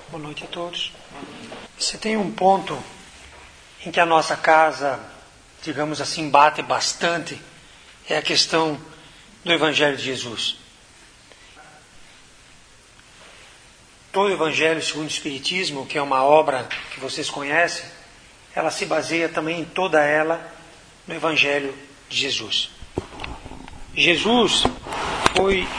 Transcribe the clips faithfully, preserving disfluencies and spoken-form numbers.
Boa noite a todos. Você tem um ponto em que a nossa casa, digamos assim, bate bastante, é a questão do Evangelho de Jesus. Todo o Evangelho segundo o Espiritismo, que é uma obra que vocês conhecem, ela se baseia também, toda ela, no Evangelho de Jesus. Jesus foi,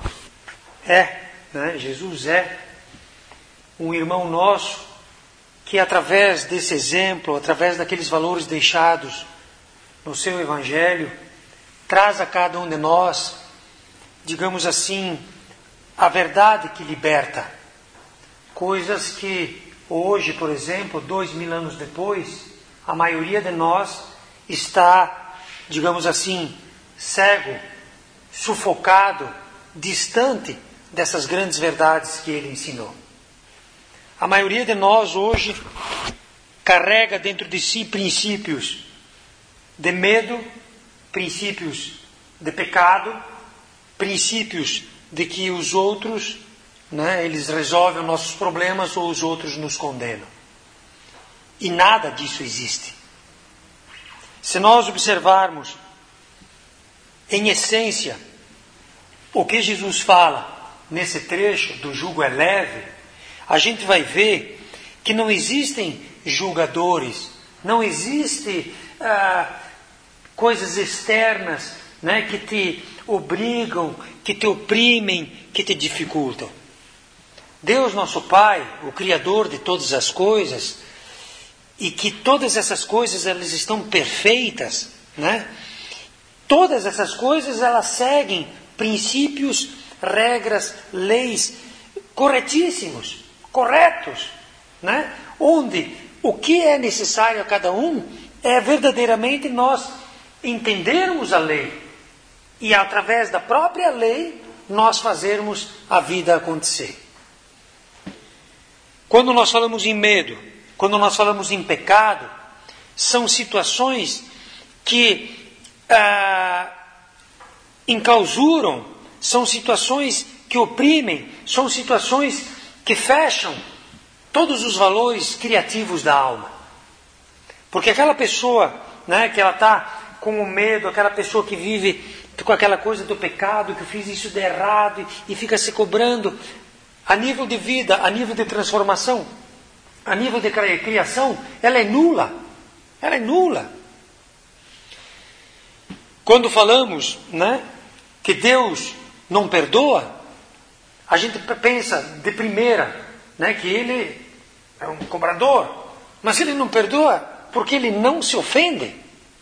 é, né? Jesus é um irmão nosso que, através desse exemplo, através daqueles valores deixados no seu Evangelho, traz a cada um de nós, digamos assim, a verdade que liberta. Coisas que hoje, por exemplo, dois mil anos depois, a maioria de nós está, digamos assim, cego, sufocado, distante dessas grandes verdades que ele ensinou. A maioria de nós hoje carrega dentro de si princípios de medo, princípios de pecado, princípios de que os outros, né, eles resolvem os nossos problemas ou os outros nos condenam. E nada disso existe. Se nós observarmos, em essência, o que Jesus fala nesse trecho do jugo é leve, a gente vai ver que não existem julgadores, não existem ah, coisas externas, né, que te obrigam, que te oprimem, que te dificultam. Deus, nosso Pai, o Criador de todas as coisas, e que todas essas coisas elas estão perfeitas, né? Todas essas coisas elas seguem princípios, regras, leis corretíssimos, corretos, né? Onde o que é necessário a cada um é verdadeiramente nós entendermos a lei e através da própria lei nós fazermos a vida acontecer. Quando nós falamos em medo, quando nós falamos em pecado, são situações que ah, enclausuram, são situações que oprimem, são situações que fecham todos os valores criativos da alma. Porque aquela pessoa, né, que ela está com o medo, aquela pessoa que vive com aquela coisa do pecado, que eu fiz isso de errado e, e fica se cobrando, a nível de vida, a nível de transformação, a nível de criação, ela é nula. Ela é nula. Quando falamos, né, que Deus não perdoa, a gente pensa de primeira, né, que Ele é um cobrador. Mas Ele não perdoa porque Ele não se ofende.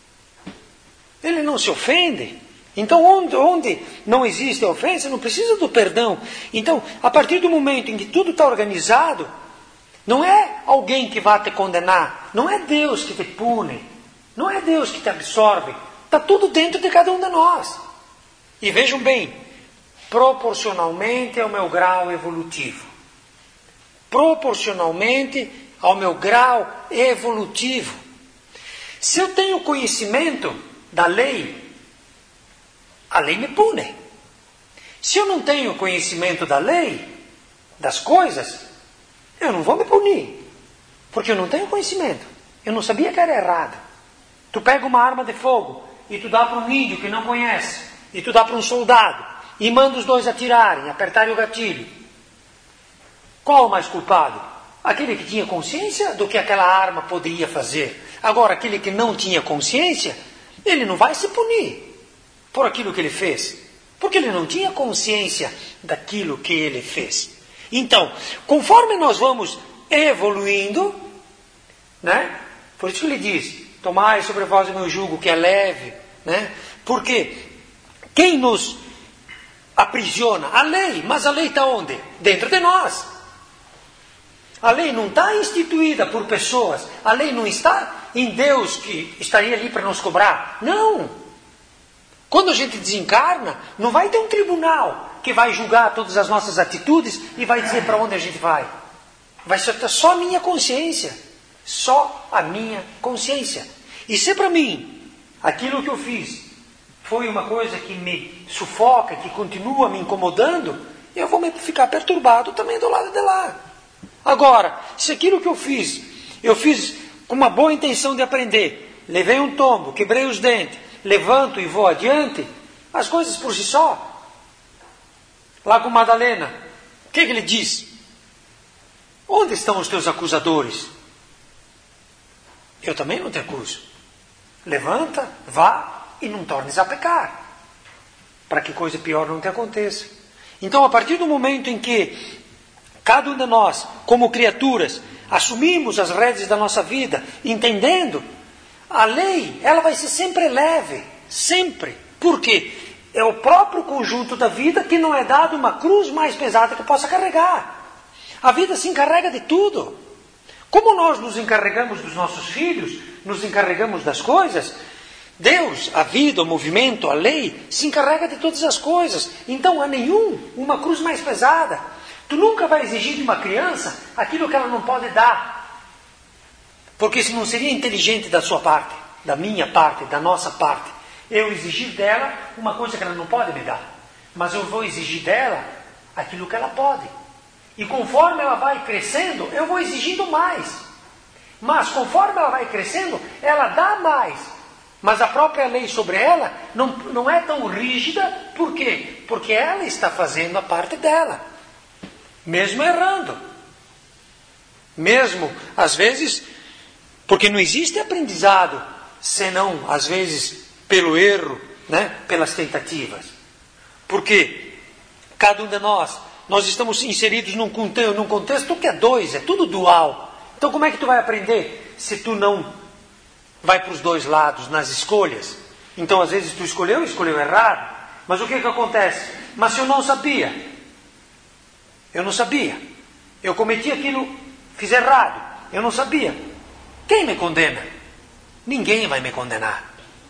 Ele não se ofende. Então, onde, onde não existe a ofensa, não precisa do perdão. Então, a partir do momento em que tudo está organizado, não é alguém que vai te condenar, não é Deus que te pune, não é Deus que te absorve. Está tudo dentro de cada um de nós. E vejam bem, proporcionalmente ao meu grau evolutivo. Proporcionalmente ao meu grau evolutivo. Se eu tenho conhecimento da lei, a lei me pune. Se eu não tenho conhecimento da lei, das coisas, eu não vou me punir. Porque eu não tenho conhecimento. Eu não sabia que era errado. Tu pega uma arma de fogo e tu dá para um índio que não conhece, e tu dá para um soldado, e manda os dois atirarem, apertarem o gatilho. Qual o mais culpado? Aquele que tinha consciência do que aquela arma poderia fazer. Agora, aquele que não tinha consciência, ele não vai se punir por aquilo que ele fez, porque ele não tinha consciência daquilo que ele fez. Então, conforme nós vamos evoluindo, né? Por isso que ele diz, tomai sobre vós o meu jugo que é leve, né? Porque quem nos aprisiona? A lei. Mas a lei está onde? Dentro de nós. A lei não está instituída por pessoas. A lei não está em Deus que estaria ali para nos cobrar. Não. Quando a gente desencarna, não vai ter um tribunal que vai julgar todas as nossas atitudes e vai dizer para onde a gente vai. Vai ser só a minha consciência. Só a minha consciência. E se para mim, aquilo que eu fiz foi uma coisa que me sufoca, que continua me incomodando, eu vou ficar perturbado também do lado de lá. Agora, se aquilo que eu fiz, eu fiz com uma boa intenção de aprender, levei um tombo, quebrei os dentes, levanto e vou adiante, as coisas por si só. Lá com Madalena, o que, que ele diz? Onde estão os teus acusadores? Eu também não te acuso. Levanta, vá e não tornes a pecar, para que coisa pior não te aconteça. Então, a partir do momento em que cada um de nós, como criaturas, assumimos as rédeas da nossa vida, entendendo, a lei, ela vai ser sempre leve, sempre. Por quê? É o próprio conjunto da vida que não é dado uma cruz mais pesada que possa carregar. A vida se encarrega de tudo. Como nós nos encarregamos dos nossos filhos, nos encarregamos das coisas, Deus, a vida, o movimento, a lei, se encarrega de todas as coisas. Então, há nenhum, uma cruz mais pesada. Tu nunca vai exigir de uma criança aquilo que ela não pode dar. Porque isso não seria inteligente da sua parte, da minha parte, da nossa parte. Eu exigir dela uma coisa que ela não pode me dar. Mas eu vou exigir dela aquilo que ela pode. E conforme ela vai crescendo, eu vou exigindo mais. Mas conforme ela vai crescendo, ela dá mais. Mas a própria lei sobre ela não, não é tão rígida. Por quê? Porque ela está fazendo a parte dela. Mesmo errando. Mesmo, às vezes, porque não existe aprendizado, senão, às vezes, pelo erro, né? Pelas tentativas. Porque cada um de nós, nós estamos inseridos num contexto, num contexto que é dois, é tudo dual. Então como é que tu vai aprender se tu não vai para os dois lados nas escolhas? Então às vezes tu escolheu, escolheu errado. Mas o que que acontece? Mas se eu não sabia, eu não sabia, eu cometi aquilo, fiz errado, eu não sabia, quem me condena? Ninguém vai me condenar.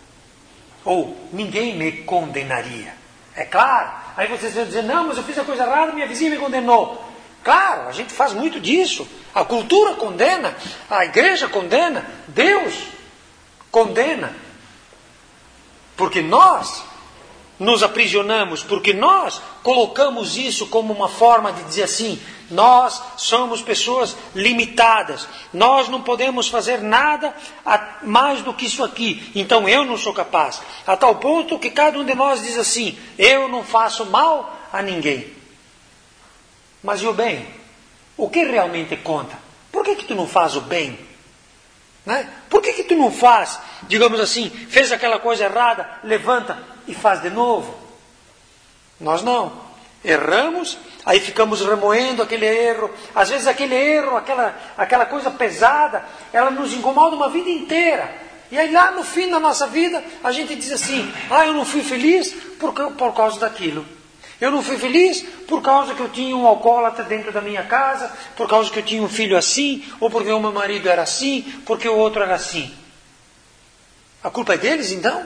Ou ninguém me condenaria. É claro. Aí vocês vão dizer, não, mas eu fiz a coisa errada, minha vizinha me condenou. Claro, a gente faz muito disso. A cultura condena, a igreja condena, Deus condena. Porque nós nos aprisionamos, porque nós colocamos isso como uma forma de dizer assim, nós somos pessoas limitadas, nós não podemos fazer nada mais do que isso aqui, então eu não sou capaz. A tal ponto que cada um de nós diz assim, eu não faço mal a ninguém. Mas e o bem? O que realmente conta? Por que que tu não faz o bem? Né? Por que que tu não faz, digamos assim, fez aquela coisa errada, levanta e faz de novo? Nós não. Erramos, aí ficamos remoendo aquele erro. Às vezes aquele erro, aquela, aquela coisa pesada, ela nos incomoda uma vida inteira. E aí lá no fim da nossa vida, a gente diz assim, ah, eu não fui feliz por, por causa daquilo. Eu não fui feliz por causa que eu tinha um alcoólatra dentro da minha casa, por causa que eu tinha um filho assim, ou porque o meu marido era assim, porque o outro era assim. A culpa é deles, então?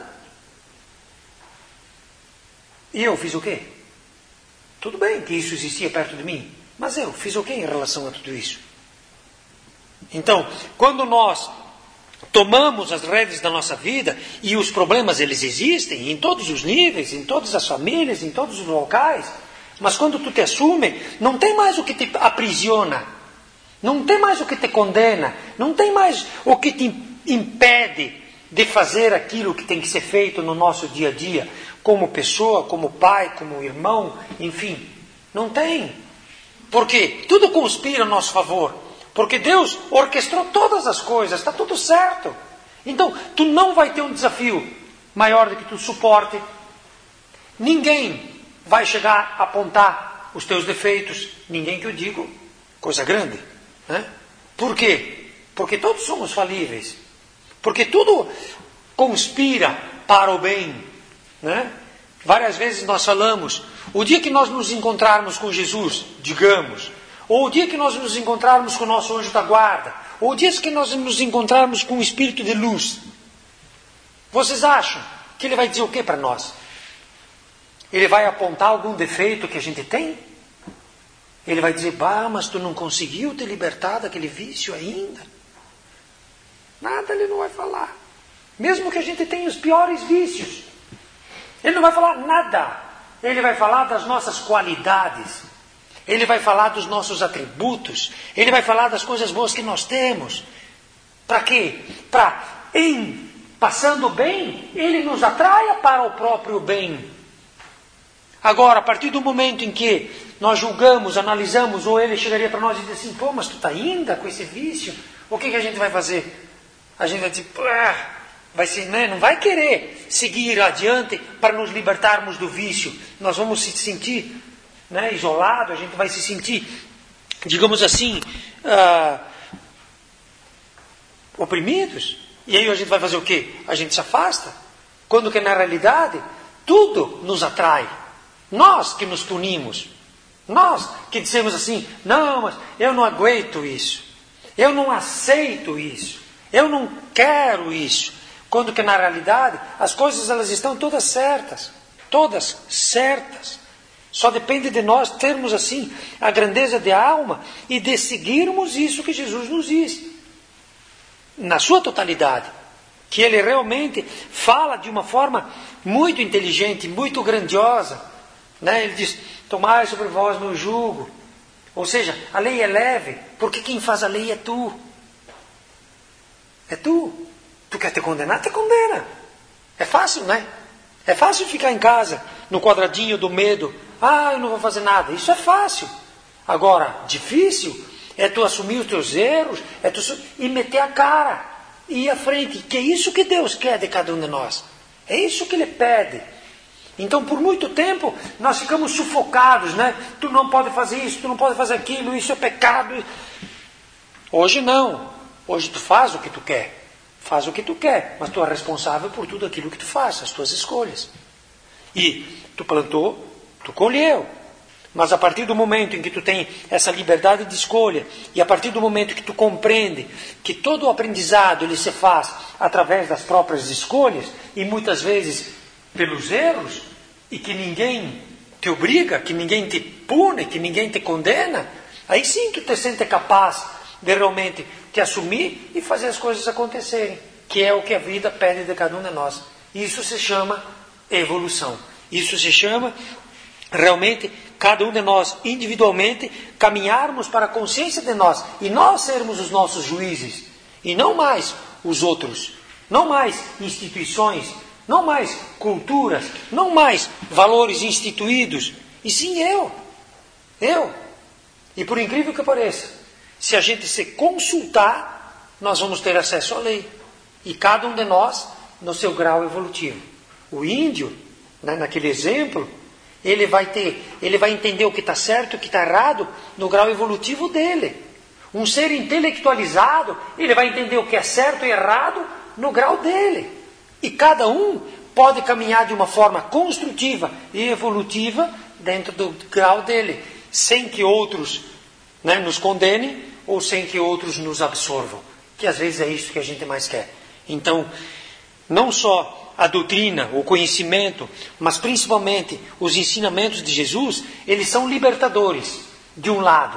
E eu fiz o quê? Tudo bem que isso existia perto de mim, mas eu fiz o quê em relação a tudo isso? Então, quando nós tomamos as rédeas da nossa vida, e os problemas eles existem em todos os níveis, em todas as famílias, em todos os locais, mas quando tu te assume, não tem mais o que te aprisiona, não tem mais o que te condena, não tem mais o que te impede de fazer aquilo que tem que ser feito no nosso dia a dia, como pessoa, como pai, como irmão, enfim, não tem. Porque tudo conspira a nosso favor. Porque Deus orquestrou todas as coisas, está tudo certo. Então, tu não vai ter um desafio maior do que tu suporte. Ninguém vai chegar a apontar os teus defeitos. Ninguém que eu digo, coisa grande. Né? Por quê? Porque todos somos falíveis. Porque tudo conspira para o bem. Né? Várias vezes nós falamos, o dia que nós nos encontrarmos com Jesus, digamos, ou o dia que nós nos encontrarmos com o nosso anjo da guarda, ou o dia que nós nos encontrarmos com o Espírito de luz, vocês acham que ele vai dizer o que para nós? Ele vai apontar algum defeito que a gente tem? Ele vai dizer, bah, mas tu não conseguiu te libertar daquele vício ainda? Nada ele não vai falar. Mesmo que a gente tenha os piores vícios. Ele não vai falar nada. Ele vai falar das nossas qualidades. Ele vai falar dos nossos atributos. Ele vai falar das coisas boas que nós temos. Para quê? Para, em passando bem, ele nos atraia para o próprio bem. Agora, a partir do momento em que nós julgamos, analisamos, ou ele chegaria para nós e diz assim, pô, mas tu está ainda com esse vício? O que, que a gente vai fazer? A gente vai dizer, ah, vai ser, né? Não vai querer seguir adiante para nos libertarmos do vício. Nós vamos se sentir, né, isolado, a gente vai se sentir, digamos assim, ah, oprimidos. E aí a gente vai fazer o quê? A gente se afasta. Quando que na realidade, tudo nos atrai. Nós que nos punimos. Nós que dizemos assim, não, mas eu não aguento isso. Eu não aceito isso. Eu não quero isso. Quando que na realidade, as coisas elas estão todas certas. Todas certas. Só depende de nós termos assim a grandeza de alma e de seguirmos isso que Jesus nos diz. Na sua totalidade. Que ele realmente fala de uma forma muito inteligente, muito grandiosa. Né? Ele diz, tomai sobre vós meu jugo. Ou seja, a lei é leve, porque quem faz a lei é tu. É tu. Tu quer te condenar? Te condena. É fácil, né? É fácil ficar em casa, no quadradinho do medo. Ah, eu não vou fazer nada. Isso é fácil. Agora, difícil é tu assumir os teus erros, é tu e meter a cara, e ir à frente. Que é isso que Deus quer de cada um de nós. É isso que Ele pede. Então, por muito tempo, nós ficamos sufocados, né? Tu não pode fazer isso, tu não pode fazer aquilo, isso é pecado. Hoje não. Hoje tu faz o que tu quer. Faz o que tu quer, mas tu é responsável por tudo aquilo que tu faz, as tuas escolhas. E tu plantou, tu colheu. Mas a partir do momento em que tu tem essa liberdade de escolha, e a partir do momento que tu compreende que todo o aprendizado ele se faz através das próprias escolhas, e muitas vezes pelos erros, e que ninguém te obriga, que ninguém te pune, que ninguém te condena, aí sim tu te sente capaz de realmente te assumir e fazer as coisas acontecerem, que é o que a vida pede de cada um de nós. Isso se chama evolução. Isso se chama realmente cada um de nós individualmente caminharmos para a consciência de nós e nós sermos os nossos juízes e não mais os outros, não mais instituições, não mais culturas, não mais valores instituídos, e sim eu, eu. E por incrível que pareça, se a gente se consultar, nós vamos ter acesso à lei. E cada um de nós no seu grau evolutivo. O índio, né, naquele exemplo, ele vai ter, ele vai entender o que está certo e o que está errado no grau evolutivo dele. Um ser intelectualizado, ele vai entender o que é certo e errado no grau dele. E cada um pode caminhar de uma forma construtiva e evolutiva dentro do grau dele, sem que outros, né, nos condenem ou sem que outros nos absorvam. Que às vezes é isso que a gente mais quer. Então, não só a doutrina, o conhecimento, mas principalmente os ensinamentos de Jesus, eles são libertadores, de um lado.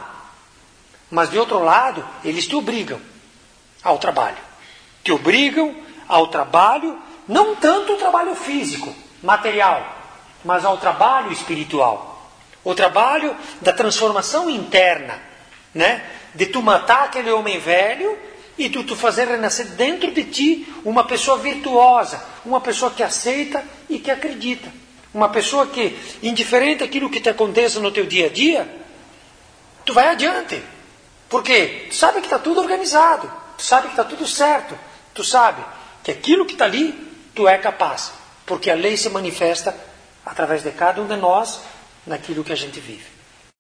Mas de outro lado, eles te obrigam ao trabalho. Te obrigam ao trabalho, não tanto o trabalho físico, material, mas ao trabalho espiritual. O trabalho da transformação interna, né? De tu matar aquele homem velho e tu, tu fazer renascer dentro de ti uma pessoa virtuosa, uma pessoa que aceita e que acredita. Uma pessoa que, indiferente aquilo que te aconteça no teu dia a dia, tu vai adiante. Porque tu sabe que está tudo organizado, tu sabe que está tudo certo, tu sabe que aquilo que está ali, tu é capaz. Porque a lei se manifesta através de cada um de nós naquilo que a gente vive.